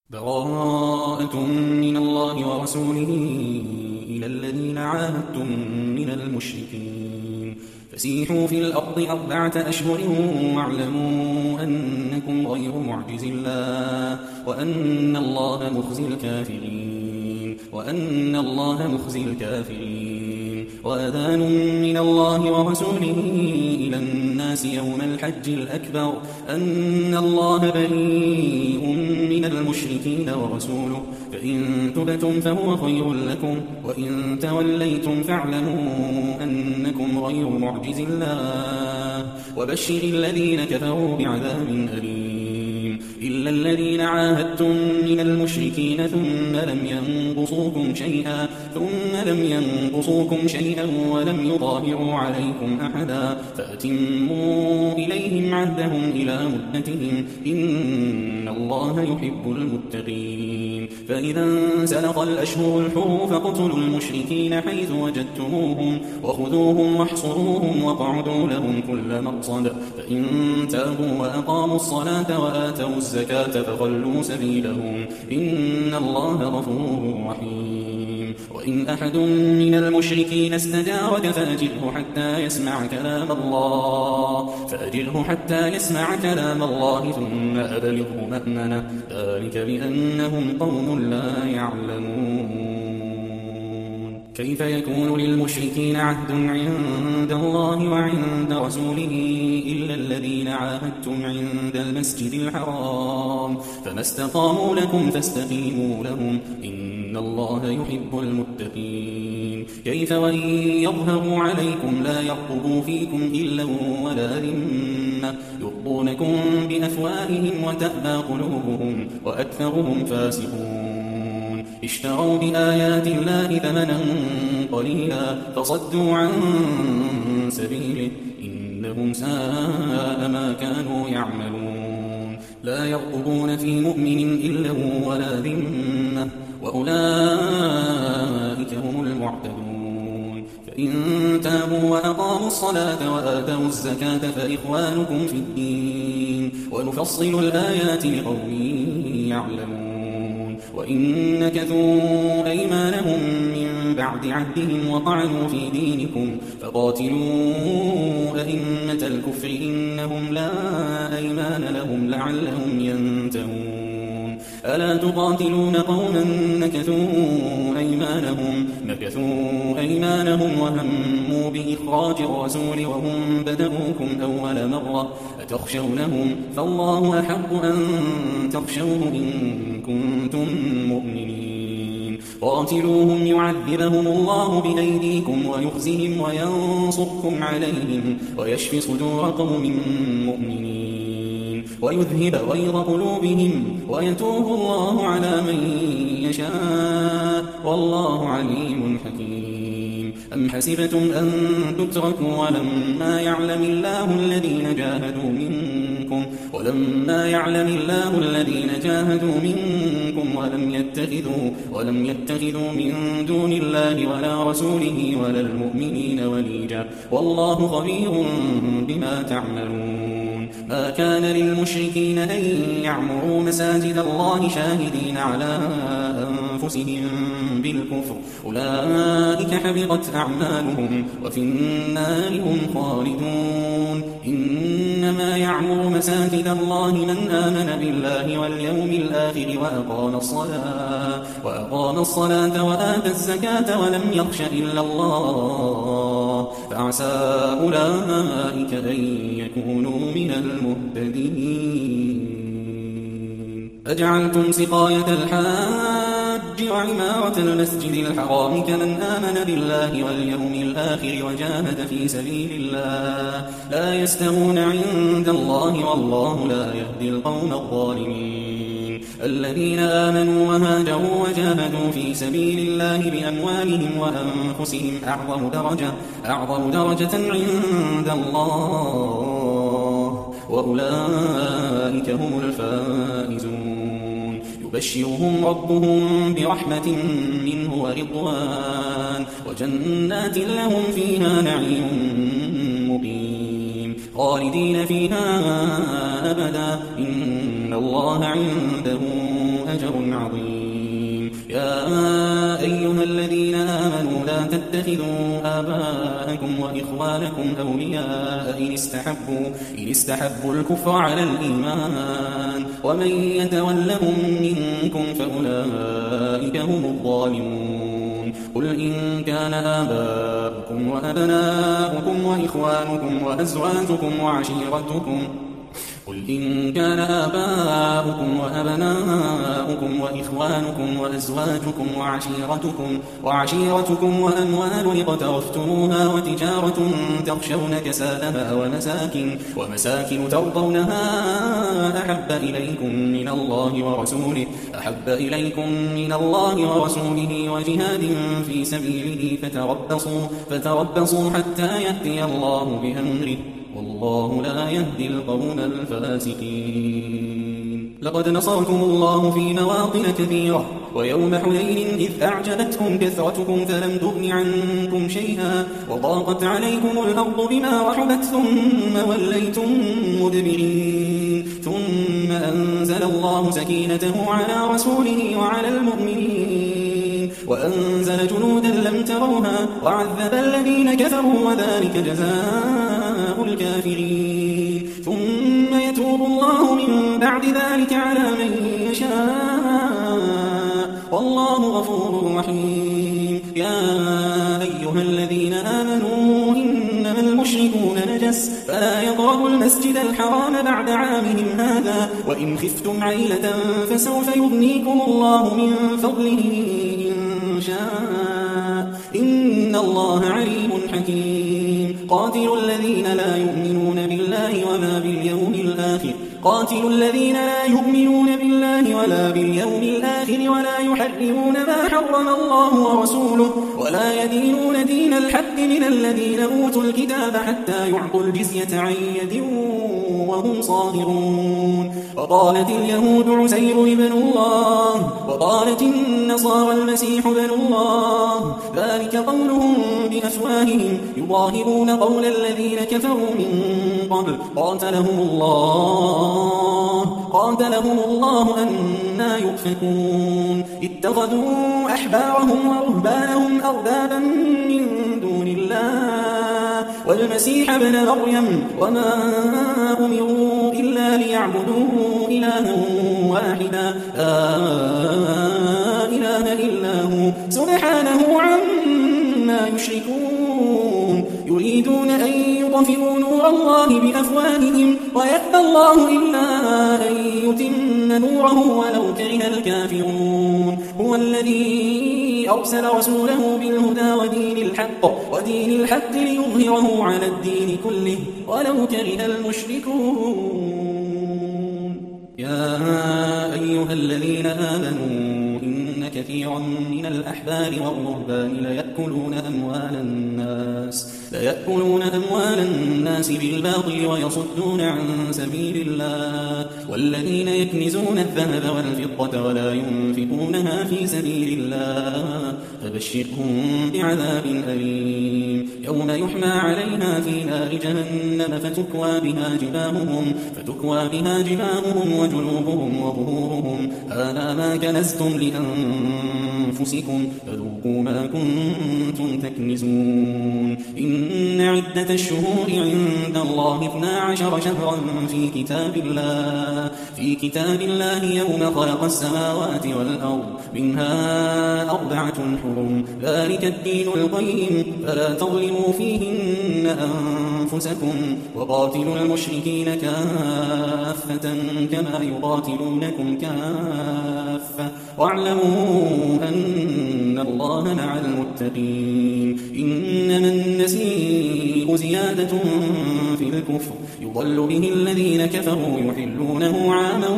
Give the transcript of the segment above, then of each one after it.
براءة من الله ورسوله إلى الذين عاهدتم من المشركين فسيحوا في الأرض 4 أشهر واعلموا أنكم غير معجز الله وأن الله مخزي الكافرين وأذان من الله ورسوله إلى الناس يوم الحج الأكبر أن الله بريء من المشركين ورسوله فإن تبتم فهو خير لكم وإن توليتم فاعلموا أنكم غير معجز الله وبشر الذين كفروا بعذاب أليم إلا الذين عاهدتم من المشركين ثم لم ينقصوكم شيئا ولم يظاهروا عليكم أحدا فأتموا إليهم عهدهم إلى مدتهم إن الله يحب المتقين فإذا انسلخ الأشهر الحرم فاقتلوا المشركين حيث وجدتموهم وخذوهم واحصروهم واقعدوا لهم كل مرصد فإن تابوا وأقاموا الصلاة وآتوا الزكاة فخلوا سبيلهم إن الله غفور رحيم وإن أحد من المشركين استجارك فأجره حتى يسمع كلام الله ثم أبلغه مأمنه ذلك بأنهم قوم لا يعلمون كيف يكون للمشركين عهد عند الله وعند رسوله إلا الذين عاهدتم عند المسجد الحرام فما استقاموا لكم فاستقيموا لهم إن الله يحب المتقين كيف وإن يظهروا عليكم لا يرقبوا فيكم إلا ولا ذمة يرضونكم بأفواههم وتأبى قلوبهم وأكثرهم فاسقون اشتروا بآيات الله ثمنا قليلا فصدوا عن سبيله إنهم ساء ما كانوا يعملون لا يرقبون في مؤمن إلا ولا ذمة وأولئك هم المعتدون فإن تابوا وأقاموا الصلاة وآتوا الزكاة فإخوانكم في الدين ونفصل الآيات لقوم يعلمون وإن نكثوا أيمانهم من بعد عهدهم وطعنوا في دينكم فقاتلوا أئمة الكفر إنهم لا أيمان لهم لعلهم ينتهون ألا تقاتلون قوما نكثوا أيمانهم وهموا بإخراج الرسول وهم بدؤوكم أول مرة أتخشونهم فالله أحق أن تخشوه إن كنتم مؤمنين قاتلوهم يعذبهم الله بأيديكم ويخزهم وينصركم عليهم ويشفي صدور قوم مؤمنين ويذهب غيظ قلوبهم ويتوب الله على من يشاء والله عليم حكيم أم حسبتم أن تتركوا ولما يعلم الله الذين جاهدوا منكم ولم يتخذوا من دون الله ولا رسوله ولا المؤمنين وليجا والله خبير بما تعملون ما كان للمشركين أن يعمروا مساجد الله شاهدين على أنفسهم بالكفر أولئك حبطت أعمالهم وفي النار هم خالدون إنما يعمر مساجد الله من آمن بالله واليوم الآخر وأقام الصلاة وآتى الزكاة ولم يخش إلا الله فعسى أولئك أن يكونوا من المهتدين أجعلتم سقاية الحاج وعمارة المسجد الحرام كمن آمن بالله واليوم الآخر وجاهد في سبيل الله لا يستوون عند الله والله لا يهدي القوم الظالمين الذين آمنوا وهاجروا وجاهدوا في سبيل الله بأموالهم وأنفسهم أعظم درجة عند الله وأولئك هم الفائزون يبشرهم ربهم برحمة منه ورضوان وجنات لهم فيها نعيم مقيم خالدين فيها أبدا إن الله عنده أجر عظيم. يا أيها الذين آمنوا لا تتخذوا آباءكم وإخوانكم أولياء إن استحبوا الكفر على الإيمان ومن يتولهم منكم فأولئك هم الظالمون. قل إن كان آباؤكم وأبناؤكم وإخوانكم وأزواجكم وعشيرتكم قل إن كان آباؤكم وأبناؤكم وإخوانكم وأزواجكم وعشيرتكم وأموال اقترفتموها وتجارة تخشون كسادها ومساكن ترضونها أحب إليكم من الله ورسوله وجهاد في سبيله فتربصوا حتى يأتي الله بأمره والله لا يهدي القوم الفاسقين. لقد نصركم الله في مواطن كثيرة ويوم حنين إذ أعجبتكم كثرتكم فلم تغن عنكم شيئا وضاقت عليكم الأرض بما رحبت ثم وليتم مدبرين ثم أنزل الله سكينته على رسوله وعلى المؤمنين وأنزل جنودا لم تروها وعذب الذين كفروا وذلك جزاء الكافرين. ثم يتوب الله من بعد ذلك على من يشاء والله غفور رحيم. يا أيها الذين آمنوا إنما المشركون نجس فلا يقربوا المسجد الحرام بعد عامهم هذا وإن خفتم عيلة فسوف يغنيكم الله من فضله إن شاء إن الله عليم حكيم. قاتلوا الذين لا يؤمنون بالله ولا باليوم الآخر ولا يحرمون ما حرم الله ورسوله ولا يدينون دين الحق من الذين أوتوا الكتاب حتى يعطوا الجزية عن يد وهم صاغرون. وقالت اليهود عزير ابن الله وقالت النصارى المسيح ابن الله ذلك قولهم بأفواههم يضاهئون قول الذين كفروا من قبل قاتلهم الله أنى يؤفكون. اتخذوا أحبارهم ورهبانهم أربابا من دون الله والمسيح ابن مريم وما أمروا إلا ليعبدوا إلها واحدا لا إله إلا هو سبحانه عما يشركون. يريدون أن يطفئوا نور الله بأفواههم ويأبى الله إلا أن يتم نوره ولو كره الكافرون. هو الذي أرسل رسوله بالهدى ودين الحق ليظهره على الدين كله ولو كره المشركون. يا أيها الذين آمنوا إن كثيرا من الأحبار والرهبان ليأكلون أموال الناس بالباطل ويصدون عن سبيل الله والذين يكنزون الذهب والفضة ولا ينفقونها في سبيل الله فبشرهم بعذاب أليم. يوم يحمى عليها في نار جهنم فتكوى بها جباههم وجنوبهم وظهورهم هذا ما كنزتم لأنفسكم فذوقوا ما كنتم تكنزون. إن عدة الشهور عند الله 12 شهرا في كتاب الله يوم خلق السماوات والأرض منها 4 حرم ذلك الدين القيم فلا تظلموا فيهن أنفسكم وقاتلوا المشركين كافة كما يقاتلونكم كافة واعلموا أن الله مع المتقين. إنما النسيء زيادة في الكفر يضل به الذين كفروا يحلونه عاما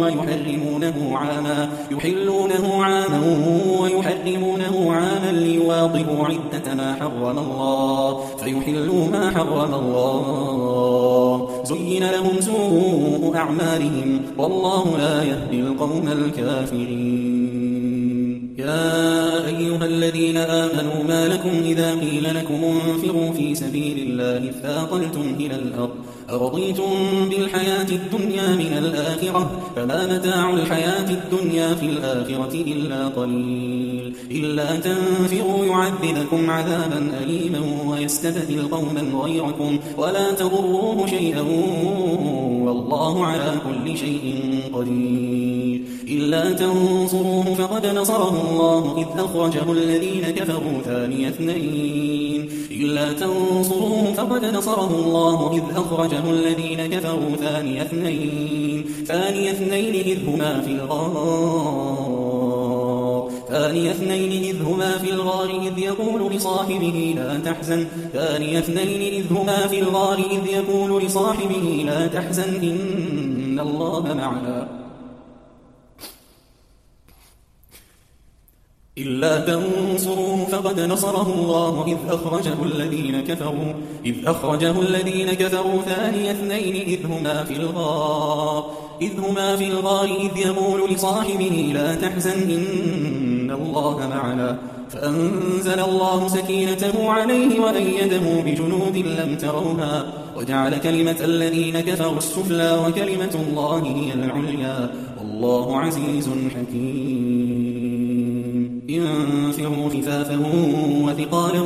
ويحرمونه عاما ليواطئوا عدة ما حرم الله فيحلوا ما حرم الله. زين لهم سوء أعمالهم والله لا يهدي القوم الكافرين. يا أيها الذين آمنوا ما لكم إذا قيل لكم انفروا في سبيل الله اثاقلتم إلى الأرض أرضيتم بالحياة الدنيا من الآخرة فما متاع الحياة الدنيا في الآخرة إلا قليل إلا تنفروا يعذبكم عذابا أليما ويستبدل قوما غيركم ولا تضروه شيئا والله على كل شيء قدير إلا تنصروه فقد نصره الله إذ أخرجه الذين كفروا ثاني اثنين إلا تنصروه فقد نصره الله إذ أخرجه الذين كفروا ثاني اثنين إذ هما في الغار إذ يقول لصاحبه لا تحزن إن الله معنا إلا تنصروه فقد نصره الله إذ أخرجه الذين كفروا ثاني اثنين إذ هما في الغار إذ يقول لصاحبه لا تحزن إن الله معنا فأنزل الله سكينته عليه وأيده بجنود لم تروها وجعل كلمة الذين كفروا السفلى وكلمة الله هي العليا والله عزيز حكيم انفروا خفافا وثقالا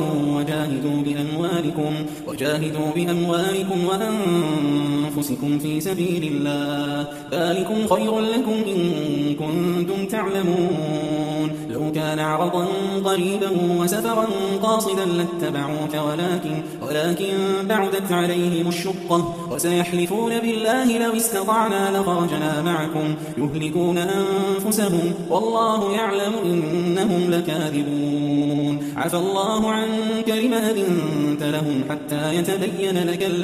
وجاهدوا بأموالكم وأنفسكم في سبيل الله ذلكم خير لكم إن كنتم تعلمون لو كان عرضا قريبا وسفرا قاصدا لاتبعوك ولكن بعدت عليهم الشقة وسيحلفون بالله لو استطعنا لخرجنا معكم يهلكون أنفسهم والله يعلم إنهم لكاذبون عفى الله عنك لما أذنت لهم حتى يتبين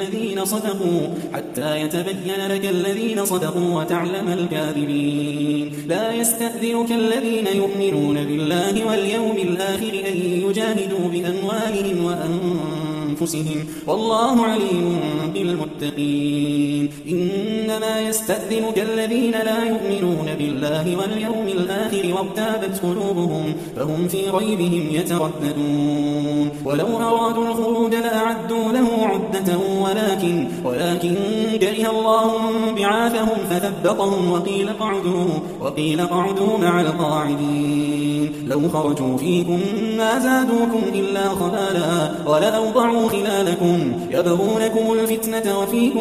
لك الذين صدقوا وتعلم الكاذبين لا يستأذنك الذين يؤمنون بالله واليوم الآخر أن يجاهدوا بأموالهم وأنفسهم والله عليم بالمتقين إنما يستأذنك الذين لا يؤمنون بالله واليوم الآخر وارتابت قلوبهم فهم في ريبهم يترددون ولو أرادوا الخروج لأعدوا له عدة ولكن كره الله بعاثهم فثبطهم وقيل قعدوا مع القاعدين لو خرجوا فيكم ما زادوكم إلا خبالا ولأوضعوا خلالكم يبغونكم الفتنة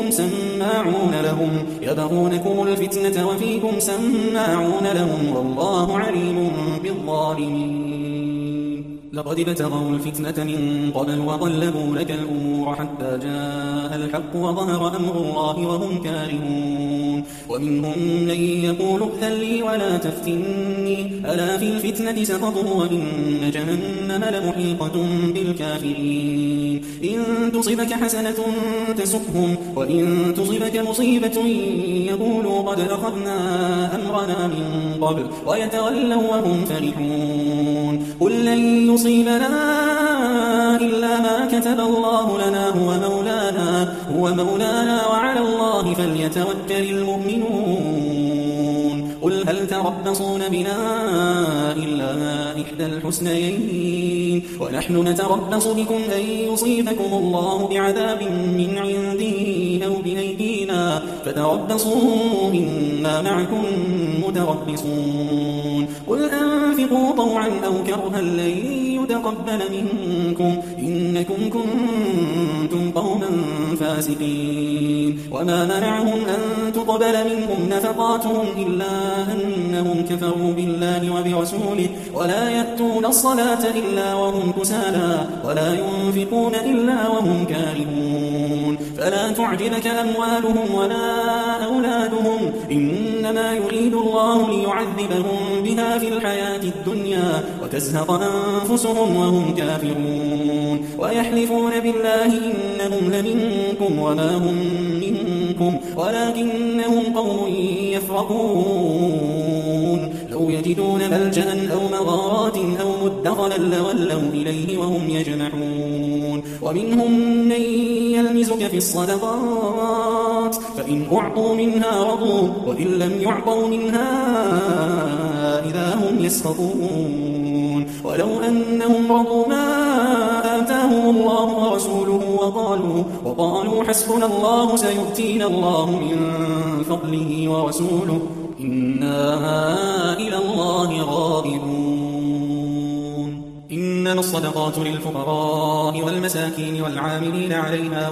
وفيكم سماعون لهم والله عليم بالظالمين لقد ابتغوا الفتنة من قبل وقلبوا لك الأمور حتى جاء الحق وظهر أمر الله وهم كارهون ومنهم من يقول ائذن لي ولا تفتني ألا في الفتنة سقطوا وإن جهنم لمحيطة بالكافرين إن تصبك حسنة تسؤهم وإن تصبك مصيبة يقولوا قد أخذنا أمرنا من قبل ويتولوا وهم فرحون قل لن يصيبنا إلا ما كتب الله لنا هو مولانا وعلى الله فليتوكل المؤمنون قل هل تربصون بنا إلا إحدى الحسنيين ونحن نتربص بكم أن يصيبكم الله بعذاب من عنده أو بأيدينا فتربصوا إنا معكم متربصون قل أنفقوا طوعا أو كرها لن يتقبل منكم إنكم كنتم قوما فاسقين وما منعهم أن تقبل منهم نفقاتهم إلا أنهم كفروا بالله وبرسوله ولا يأتون الصلاة إلا وهم كسالى ولا ينفقون إلا وهم كارهون فلا تعجبك أموالهم ولا أولادهم إنما يريد الله ليعذبهم بها في الحياة الدنيا وتزهق أنفسهم وهم كافرون ويحلفون بالله إنهم لمنكم وما هم منكم ولكنهم قوم يفرقون لو يجدون ملجأ أو مغارات أو مدخلا لولوا إليه وهم يجمحون ومنهم من يلمزك في الصدقات فإن أعطوا منها رضوا وإن لم يعطوا منها إذا هم يسخطون ولو أنهم رضوا ما آتاهم الله ورسوله وقالوا حسبنا الله سيؤتينا الله من فضله ورسوله إنا إلى الله راغبون. إنما الصدقات للفقراء والمساكين والعاملين عليها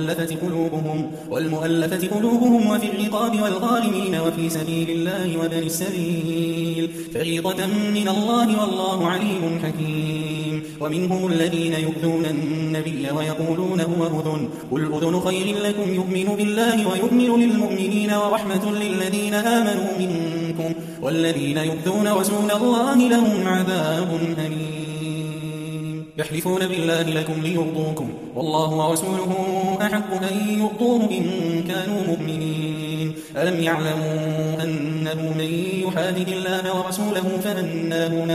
والمؤلفة قلوبهم وفي الرقاب والغارمين وفي سبيل الله وابن السبيل فريضة من الله والله عليم حكيم. ومنهم الذين يؤذون النبي ويقولون هو أذن قل أذن خير لكم يؤمن بالله ويؤمن للمؤمنين ورحمة للذين آمنوا منكم والذين يؤذون رسول الله لهم عذاب أليم. يحلفون بالله لكم ليرضوكم والله ورسوله أحق أن يرضوه إن كانوا مؤمنين. ألم يعلموا أنه من يحادد الله ورسوله فأن له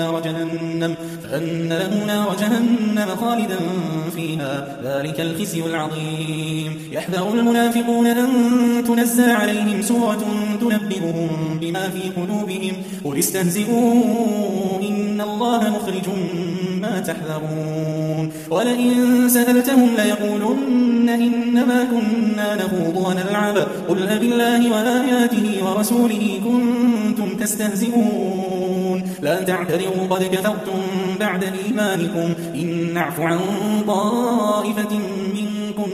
نار جهنم خالدا فيها ذلك الخزي العظيم. يحذر المنافقون أن تنزل عليهم سورة تنبئهم بما في قلوبهم قل استهزئوا إن الله مخرج ما تحذرون. ولئن سألتهم ليقولن إنما كنا نخوض ونلعب قل أبالله وآياته ورسوله كنتم تستهزئون لا تعتذروا قد كفرتم بعد إيمانكم إن نعف عن طائفة منكم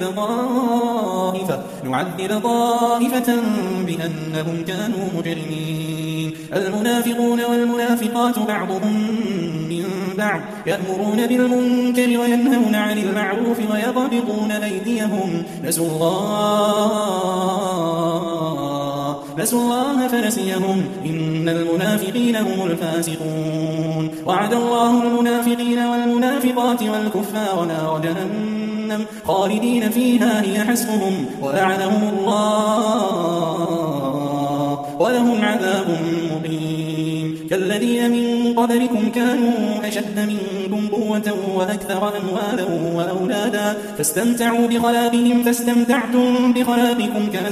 نعذب طائفة بأنهم كانوا مجرمين. المنافقون والمنافقات بعضهم من بعض يأمرون بالمنكر وينهون عن المعروف ويقبضون أيديهم نسوا الله فنسيهم إن المنافقين هم الفاسقون. وعد الله المنافقين والمنافقات والكفار نار جهنم خالدين فيها هي حسبهم ولعنهم الله ولهم عذاب مقيم. كالذين من قبلكم كانوا أشد منكم قوة وأكثر أموالا وأولادا فاستمتعوا بخلاقهم فاستمتعتم بخلاقكم كما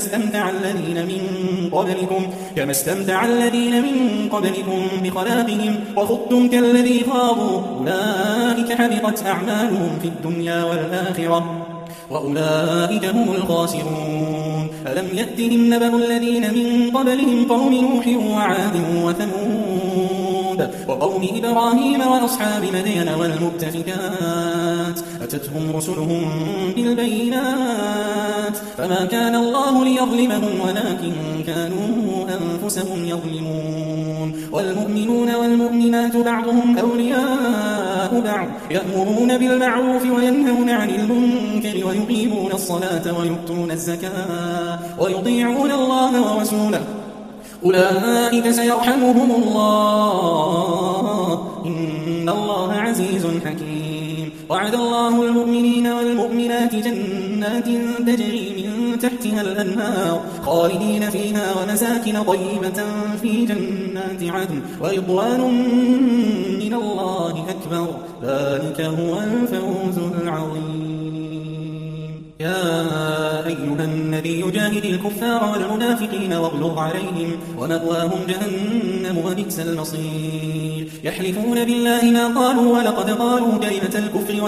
استمتع الذين من قبلكم بخلاقهم وخضتم كالذي خاضوا أولئك حبطت أعمالهم في الدنيا والآخرة وأولئك هم الخاسرون. ألم يأتهم نبأ الذين من قبلهم قوم نوح وعاد وثمود وقوم إبراهيم وأصحاب مدين والمؤتفكات أتتهم رسلهم بالبينات فما كان الله ليظلمهم ولكن كانوا أنفسهم يظلمون. والمؤمنون والمؤمنات بعضهم أولياء بعض يأمرون بالمعروف وينهون عن المنكر ويقيمون الصلاة ويؤتون الزكاة ويطيعون الله ورسوله أولئك سيرحمهم الله إن الله عزيز حكيم. وعد الله المؤمنين والمؤمنات جنات تجري من تحتها الأنهار خالدين فيها ومساكن طيبة في جنات عدن ورضوان من الله أكبر ذلك هو الفوز العظيم. يا أيها النبي جاهد الكفار والمنافقين واغلظ عليهم ومأواهم جهنم وبئس المصير. يحلفون بالله ما قالوا ولقد قالوا كلمة الكفر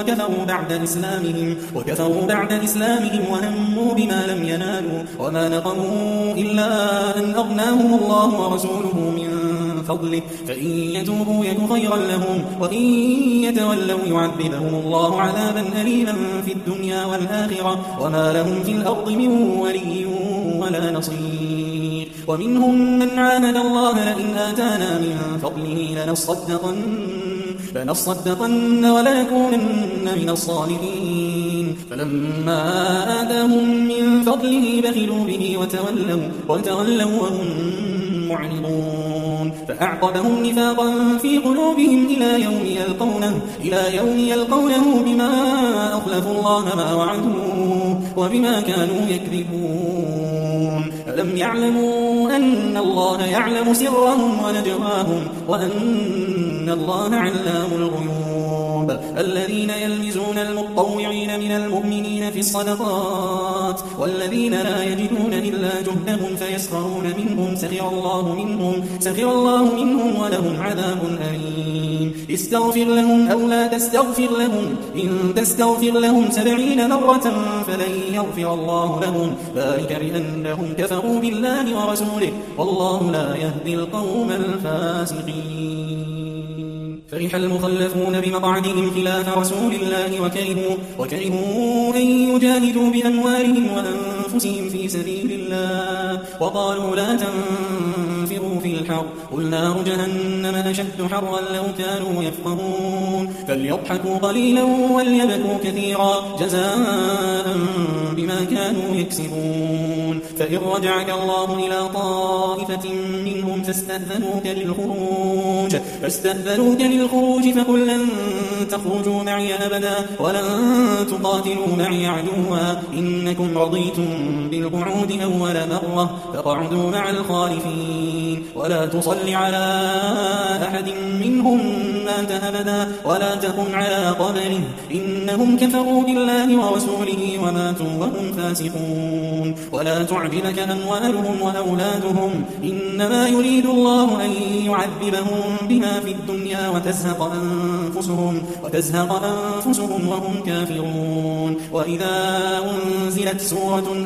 وكفروا بعد إسلامهم وهموا بما لم ينالوا وما نقموا إلا أن أغناهم الله ورسوله من فضله فإن يتوبوا يك خيرا لهم وإن يتولوا يعذبهم الله عذابا أليما في الدنيا والآخرة وما لهم في الأرض من ولي ولا نصير. ومنهم من عاهد الله لئن آتانا من فضله لنصدقن ولنكونن من الصالحين فلما آتاهم من فضله بخلوا به وتولوا وهم معرضون فأعقبهم نفاقا في قلوبهم إلى يوم يلقونه بما أخلفوا الله ما وعدوه وبما كانوا يكذبون. ألم يعلموا أن الله يعلم سرهم ونجواهم وأن الله علام الغيوب. التواب الذين يلمزون المطوعين من المؤمنين في الصدقات والذين لا يجدون إلا جهدهم فيسخرون منهم سخر الله منهم ولهم عذاب أليم استغفر لهم أو لا تستغفر لهم إن تستغفر لهم 70 مرة فلن يغفر الله لهم ذلك بأنهم كفروا بالله ورسوله والله لا يهدي القوم الفاسقين فرح المخلفون بمقعدهم خلاف رسول الله وكرهوا أن يجاهدوا بأموالهم وأنفسهم في سبيل الله وقالوا لا تنفروا في الحر قل نار جهنم أشد حرا لو كانوا يفقهون فليضحكوا قليلا وليبكوا كثيرا جزاء بما كانوا يكسبون فإن رجعك الله إلى طائفة منهم فاستأذنوك للخروج فقل لن تخرجوا معي أبدا ولن تقاتلوا معي عدوا إنكم رضيتم بالقعود أول مرة فقعدوا مع الخالفين ولا تصل على أحد منهم مات أبدا ولا تقم على قبره إنهم كفروا بالله ورسوله وماتوا وهم فاسقون ولا تعجبك أموالهم وأولادهم إنما يريد الله أن يعذبهم بما في الدنيا وتزهق أنفسهم وهم كافرون وإذا أنزلت سورة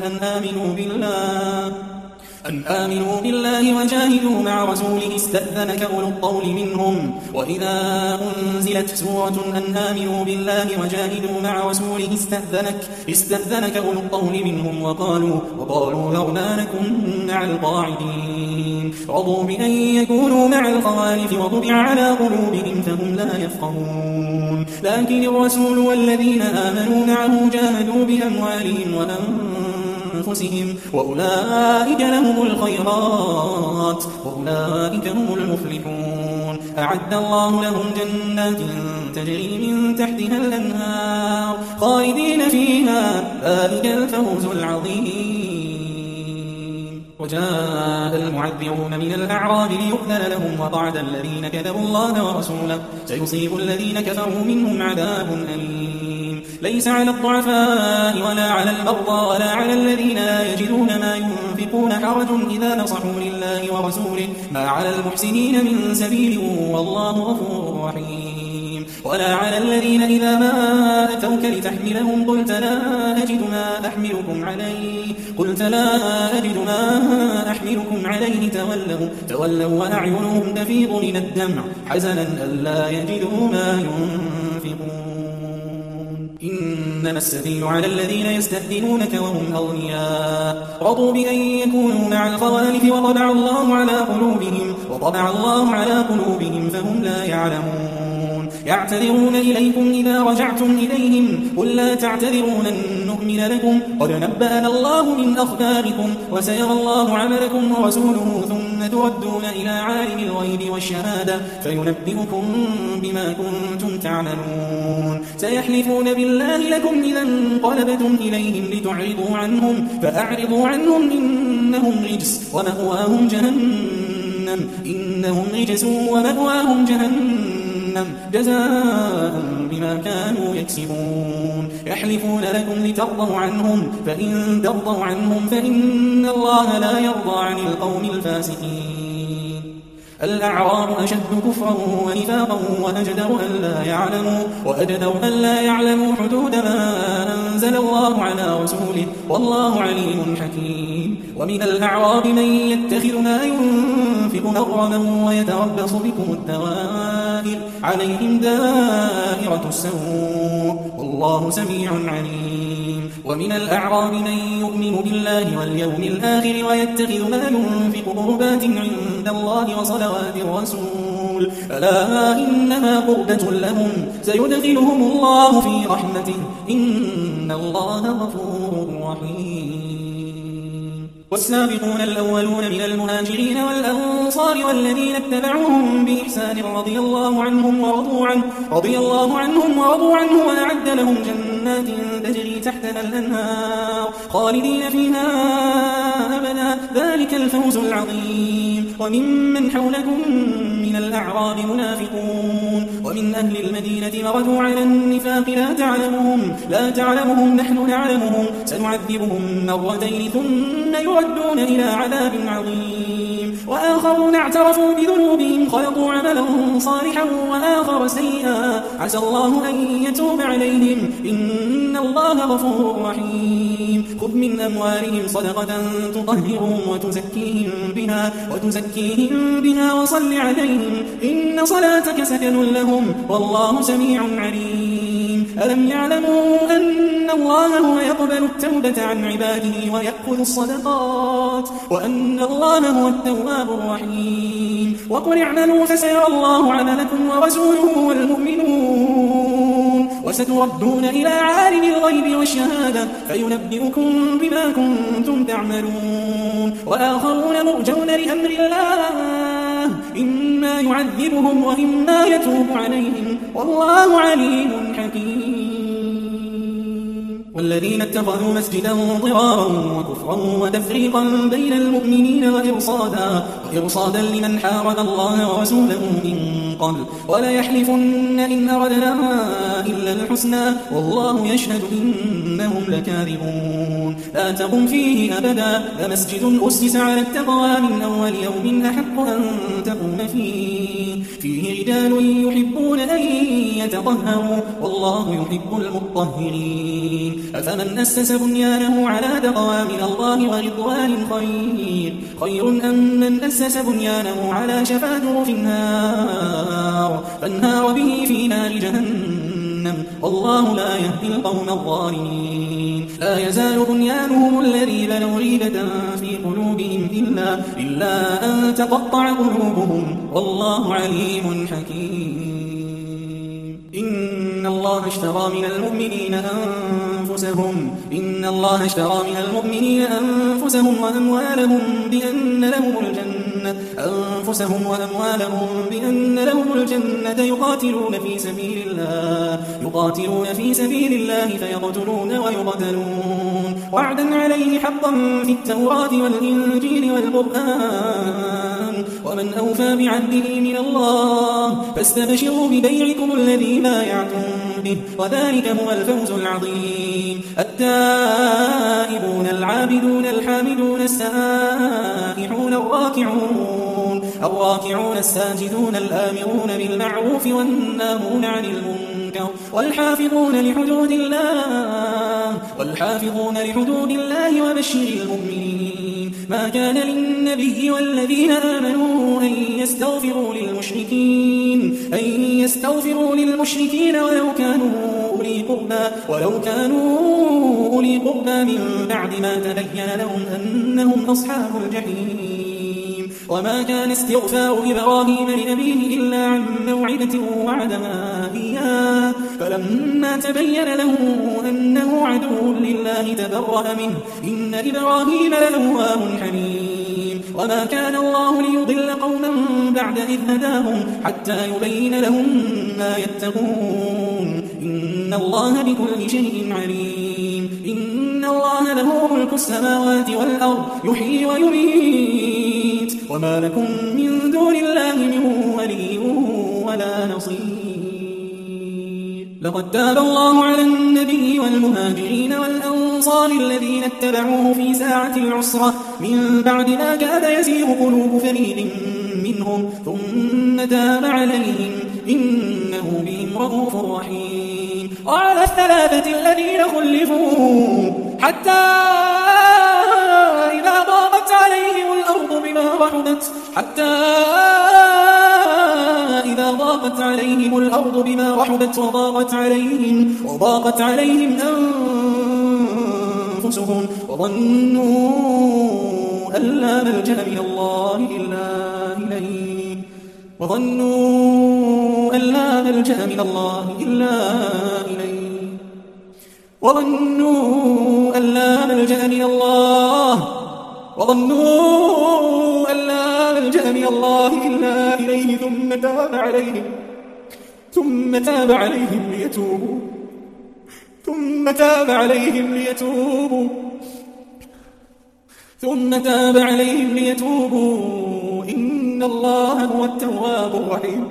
أن آمنوا بالله وجاهدوا مع رسوله استأذنك أولو الطول منهم وإذا أنزلت سورة أن آمنوا بالله وجاهدوا مع رسوله استأذنك أولو الطول منهم وقالوا ذرنا نكن مع القاعدين رضوا بأن يكونوا مع الخوالف وطبع على قلوبهم فهم لا يفقهون لكن الرسول والذين آمنوا معه جاهدوا بأموالهم وأنفسهم وأولئك لهم الخيرات وأولئك هم المفلحون أعد الله لهم جنات تجري من تحتها الأنهار خالدين فيها ذلك الفوز العظيم وجاء المعذرون من الأعراب ليؤذن لهم وقعد الذين كذبوا الله ورسوله سيصيب الذين كفروا منهم عذاب أليم ليس على الضعفاء ولا على المرضى ولا على الذين لا يجدون ما ينفقون حرج إذا نصحوا لله ورسوله ما على المحسنين من سبيل والله غفور رحيم ولا على الذين إذا ما أتوك لتحملهم قلت لا أجد ما أحملكم عليه تولوا وأعينهم تفيض من الدمع حزنا ألا يجدوا ما ينفقون إنما السبيل على الذين يستأذنونك وهم أغنياء رضوا بأن يكونوا مع الخوالف وطبع الله على قلوبهم فهم لا يعلمون يعتذرون إليكم إذا رجعتم إليهم قل لا تعتذروا لن نؤمن لكم قد نبأنا الله من أخباركم وسيرى الله عملكم ورسوله ثم تردون إلى عالم الغيب والشهادة فينبئكم بما كنتم تعملون سيحلفون بالله لكم إذا انقلبتم إليهم لتعرضوا عنهم فأعرضوا عنهم إنهم رجس ومأواهم جهنم جزاء بما كانوا يكسبون يحلفون لكم لترضوا عنهم فإن ترضوا عنهم فإن الله لا يرضى عن القوم الفاسقين الأعراب أشد كفرا ونفاقا وأجدر أن لا يعلموا حدود ما أنزل الله على رسوله والله عليم حكيم ومن الأعراب من يتخذ ما ينفق مغرما ويتربص بكم الدوائر عليهم دائرة السوء والله سميع عليم ومن الأعراب من يؤمن بالله واليوم الآخر ويتخذ ما ينفق قربات عند الله وصلوات الرسول ألا إنها قربة لهم سيدخلهم الله في رحمته إن الله غفور رحيم والسابقون الأولون من المهاجرين والأنصار والذين اتبعوهم بإحسان رضي الله عنهم ورضوا عنه وأعد لهم جنات تجري تحتها الأنهار خالدين فيها أبدا ذلك الفوز العظيم. وممن حولكم من الأعراب منافقون ومن أهل المدينة مردوا على النفاق لا تعلمهم نحن نعلمهم سنعذبهم مرتين ثم يردون إلى عذاب عظيم. وآخرون اعترفوا بذنوبهم خلقوا عملا صالحا وآخر سيئا عسى الله أن يتوب عليهم إن الله غفور رحيم. خذ من أموالهم صدقة تطهرهم وتزكيهم بها وصل عليهم إن صلاتك سكن لهم والله سميع عليم. ألم يعلموا أن الله هو يقبل التوبة عن عباده ويأخذ الصدقات وأن الله هو التواب الرحيم. وقل اعملوا فسيرى الله عملكم ورسوله والمؤمنون وستردون إلى عالم الغيب والشهادة فينبئكم بما كنتم تعملون. وآخرون مرجون لأمر الله إما يعذبهم وإما يتوب عليهم والله عليم حكيم. والذين اتخذوا مسجدا ضرارا وكفرا وتفريقا بين المؤمنين وإرصادا لمن حارب الله ورسوله من قبل وليحلفن إن أردنا إلا الحسنى والله يشهد إنهم لكاذبون. لا تقم فيه أبدا لمسجد أسس على التقوى من أول يوم أحق أن تقوم فيه رجال يحبون أن يتطهروا والله يحب المطهرين. أفمن أسس بنيانه على تقوى من الله ورضوان خير أم من أسس بنيانه على شفا جرف فانهار به في نار جهنم والله لا يهدي القوم الظالمين. لا يزال بنيانهم الذي بنوا ريبة في قلوبهم إلا أن تقطع قلوبهم والله عليم حكيم. إن الله اشترى من المؤمنين أنفسهم وأموالهم بأن لهم الجنة يقاتلون في سبيل الله فيقتلون ويقتلون وعدا عليه حقا في التوراة والإنجيل والقرآن ومن أوفى بعهده من الله فاستبشروا ببيعكم الذي بايعتم به وذلك هو الفوز العظيم. التائبون العابدون الحامدون السائحون الراكعون الساجدون الآمرون بالمعروف والناهون عن المنكر والحافظون لحدود الله وبشر المؤمنين. ما كان للنبي والذين آمنوا أن يستغفروا للمشركين ولو كانوا أولي قربى من بعد ما تبين لهم أنهم أصحاب الجحيم. وما كان استغفار إبراهيم لأبيه إلا عن موعدة وعدها إياه فلما تبين له أنه عدو لله تبرأ منه إن إبراهيم لأواه حليم. وما كان الله ليضل قوما بعد إذ هداهم حتى يبين لهم ما يتقون إن الله بكل شيء عليم. إن الله له ملك السماوات والأرض يحيي ويميت وما لكم من دون الله من ولي ولا نصير. لقد تاب الله على النبي والمهاجرين والأنصار الذين اتبعوه في ساعة العسرة من بعد ما كاد يزيغ قلوب فريق منهم ثم تاب عليهم إنه بهم رؤوف رحيم. وعلى الثلاثة الذين خلفوا حتى إذا ضاقت عليهم الأرض بما رحبت وضاقت عليهم أنفسهم وظنوا أن لا ملجأ من الله إلا إليه وظنوا أن لا ملجأ من الله إلا ملجأ من الله إلا إليه ثم تاب عليهم ليتوبوا إن الله هو التواب الرحيم.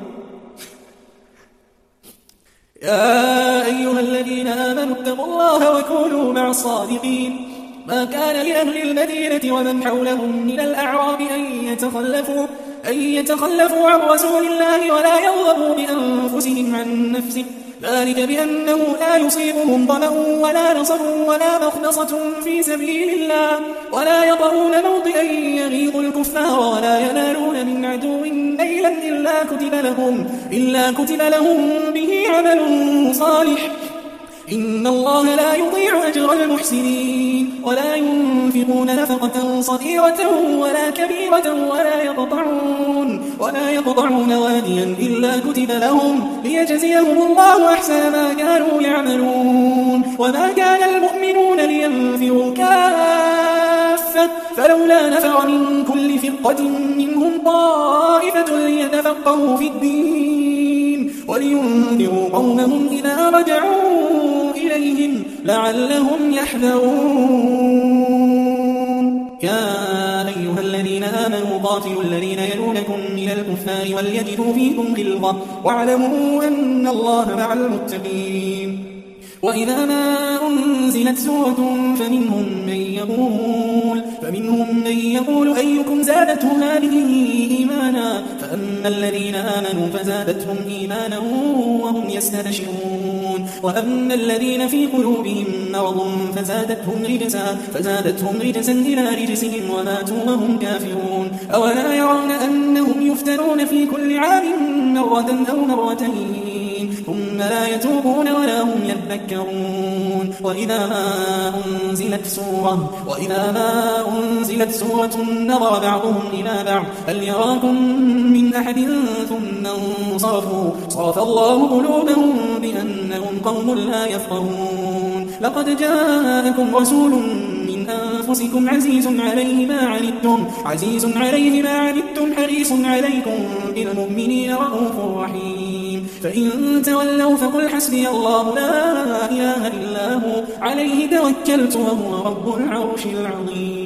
يا أيها الذين آمنوا اتقوا الله وكونوا مع الصادقين. ما كان لأهل المدينة ومن حولهم من الأعراب أن يتخلفوا عن رسول الله ولا يرغبوا بأنفسهم عن نفسه، ذلك بأنه لا يصيبهم ظمأ ولا نصب ولا مخنصة في سبيل الله، ولا يطؤون موطئا يغيظ الكفار ولا ينالون من عدو نيلا إلا كتب لهم به عمل صالح. إن الله لا يضيع أجر المحسنين. ولا ينفقون نفقة صغيرة ولا كبيرة ولا يقطعون واديا إلا كتب لهم ليجزيهم الله أحسن ما كانوا يعملون. وما كان المؤمنون لينفروا كافة فلولا نفر من كل فرقة منهم طائفة ليتفقهوا في الدين ولينذروا قومهم إذا رجعوا إليهم لعلهم يحذرون. يا أيها الذين آمنوا قاتلوا الذين يلونكم من الكفار وليجدوا فيكم غلظة واعلموا أن الله مع المتقين. وإذا ما أنزلت سورة فمنهم من يقول أيكم زادته هذه إيمانا، فأما الذين آمنوا فزادتهم إيمانا وهم يستبشرون، وأما الذين في قلوبهم مرض فزادتهم رجسا إلى رجسهم وماتوا وهم كافرون. أولا يرون أنهم يفتنون في كل عام مرة أو مرتين ثم لا يتوبون ولا هم يذكرون. وإذا ما أنزلت سورة نظر بعضهم إلى بعض هل يراكم من أحد ثم انصرفوا صرف الله قلوبهم بأنهم قوم لا يفقهون. لقد جاءكم رسول من أنفسكم عزيز عليه ما عنتم حريص عليكم بالمؤمنين رؤوف رحيم. فإن تولوا فقل حسبي الله لا إله إلا هو عليه توكلت وهو رب العرش العظيم.